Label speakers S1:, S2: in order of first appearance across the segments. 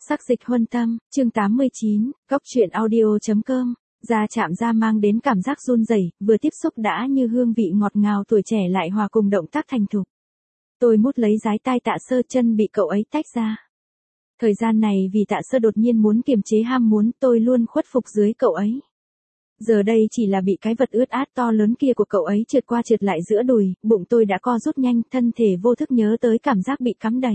S1: Sắc dịch huân tâm, chương 89, góc truyện audio.com, da chạm da mang đến cảm giác run rẩy, vừa tiếp xúc đã như hương vị ngọt ngào tuổi trẻ lại hòa cùng động tác thành thục. Tôi mút lấy dái tai Tạ Sơ, chân bị cậu ấy tách ra. Thời gian này vì Tạ Sơ đột nhiên muốn kiềm chế ham muốn, tôi luôn khuất phục dưới cậu ấy. Giờ đây chỉ là bị cái vật ướt át to lớn kia của cậu ấy trượt qua trượt lại giữa đùi, bụng tôi đã co rút nhanh, thân thể vô thức nhớ tới cảm giác bị cắm đầy.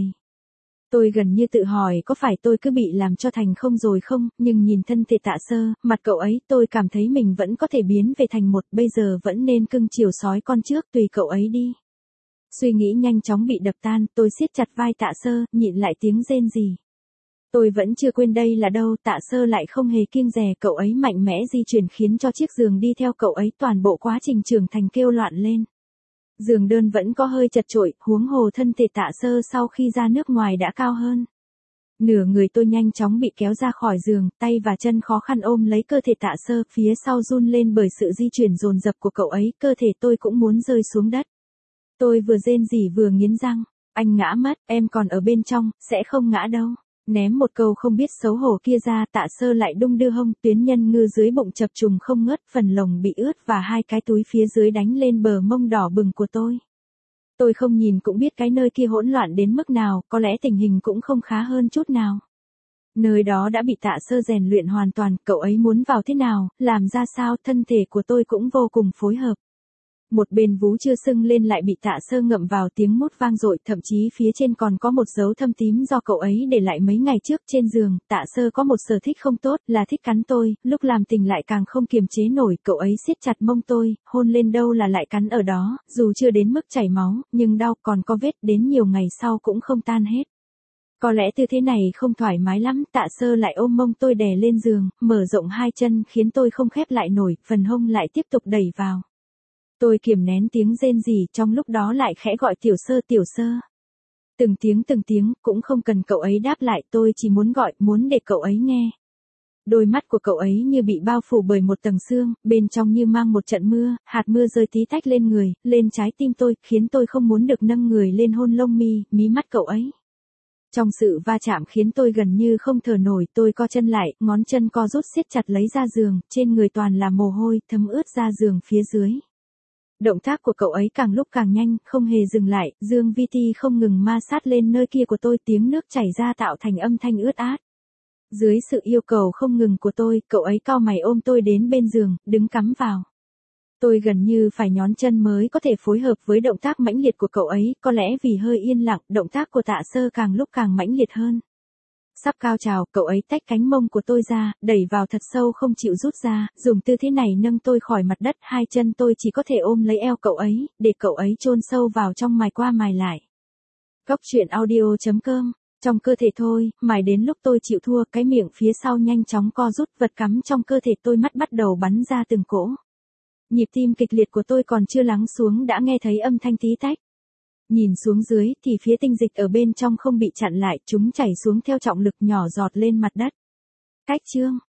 S1: Tôi gần như tự hỏi có phải tôi cứ bị làm cho thành không rồi không, nhưng nhìn thân thể Tạ Sơ, mặt cậu ấy, tôi cảm thấy mình vẫn có thể biến về thành một, bây giờ vẫn nên cưng chiều sói con trước, tùy cậu ấy đi. Suy nghĩ nhanh chóng bị đập tan, tôi siết chặt vai Tạ Sơ, nhịn lại tiếng rên rỉ. Tôi vẫn chưa quên đây là đâu, Tạ Sơ lại không hề kiêng dè, cậu ấy mạnh mẽ di chuyển khiến cho chiếc giường đi theo cậu ấy toàn bộ quá trình trưởng thành kêu loạn lên. Giường đơn vẫn có hơi chật chội, huống hồ thân thể Tạ Sơ sau khi ra nước ngoài đã cao hơn. Nửa người tôi nhanh chóng bị kéo ra khỏi giường, tay và chân khó khăn ôm lấy cơ thể Tạ Sơ, phía sau run lên bởi sự di chuyển dồn dập của cậu ấy, cơ thể tôi cũng muốn rơi xuống đất. Tôi vừa rên rỉ vừa nghiến răng, anh ngã mất, em còn ở bên trong, sẽ không ngã đâu. Ném một câu không biết xấu hổ kia ra, Tạ Sơ lại đung đưa hông, tuyến nhân ngư dưới bụng chập trùng không ngớt, phần lồng bị ướt và hai cái túi phía dưới đánh lên bờ mông đỏ bừng của tôi. Tôi không nhìn cũng biết cái nơi kia hỗn loạn đến mức nào, có lẽ tình hình cũng không khá hơn chút nào. Nơi đó đã bị Tạ Sơ rèn luyện hoàn toàn, cậu ấy muốn vào thế nào, làm ra sao, thân thể của tôi cũng vô cùng phối hợp. Một bên vú chưa sưng lên lại bị Tạ Sơ ngậm vào, tiếng mút vang dội, thậm chí phía trên còn có một dấu thâm tím do cậu ấy để lại mấy ngày trước. Trên giường, Tạ Sơ có một sở thích không tốt là thích cắn tôi, lúc làm tình lại càng không kiềm chế nổi, cậu ấy siết chặt mông tôi, hôn lên đâu là lại cắn ở đó, dù chưa đến mức chảy máu, nhưng đau, còn có vết, đến nhiều ngày sau cũng không tan hết. Có lẽ tư thế này không thoải mái lắm, Tạ Sơ lại ôm mông tôi đè lên giường, mở rộng hai chân khiến tôi không khép lại nổi, phần hông lại tiếp tục đẩy vào. Tôi kiềm nén tiếng rên rỉ, trong lúc đó lại khẽ gọi Tiểu Sơ, Tiểu Sơ. Từng tiếng, cũng không cần cậu ấy đáp lại, tôi chỉ muốn gọi, muốn để cậu ấy nghe. Đôi mắt của cậu ấy như bị bao phủ bởi một tầng sương, bên trong như mang một trận mưa, hạt mưa rơi tí tách lên người, lên trái tim tôi, khiến tôi không muốn được nâng người lên hôn lông mi, mí mắt cậu ấy. Trong sự va chạm khiến tôi gần như không thở nổi, tôi co chân lại, ngón chân co rút siết chặt lấy da giường, trên người toàn là mồ hôi, thấm ướt da giường phía dưới. Động tác của cậu ấy càng lúc càng nhanh, không hề dừng lại, dương vi ti không ngừng ma sát lên nơi kia của tôi, tiếng nước chảy ra tạo thành âm thanh ướt át. Dưới sự yêu cầu không ngừng của tôi, cậu ấy cau mày ôm tôi đến bên giường, đứng cắm vào. Tôi gần như phải nhón chân mới có thể phối hợp với động tác mãnh liệt của cậu ấy, có lẽ vì hơi yên lặng, động tác của Tạ Sơ càng lúc càng mãnh liệt hơn. Sắp cao trào, cậu ấy tách cánh mông của tôi ra, đẩy vào thật sâu không chịu rút ra, dùng tư thế này nâng tôi khỏi mặt đất, hai chân tôi chỉ có thể ôm lấy eo cậu ấy, để cậu ấy chôn sâu vào trong mài qua mài lại. Góc truyện audio.com, trong cơ thể thôi, mài đến lúc tôi chịu thua, cái miệng phía sau nhanh chóng co rút, vật cắm trong cơ thể tôi, mắt bắt đầu bắn ra từng cỗ. Nhịp tim kịch liệt của tôi còn chưa lắng xuống đã nghe thấy âm thanh tí tách. Nhìn xuống dưới thì phía tinh dịch ở bên trong không bị chặn lại, chúng chảy xuống theo trọng lực nhỏ giọt lên mặt đất. Cách chương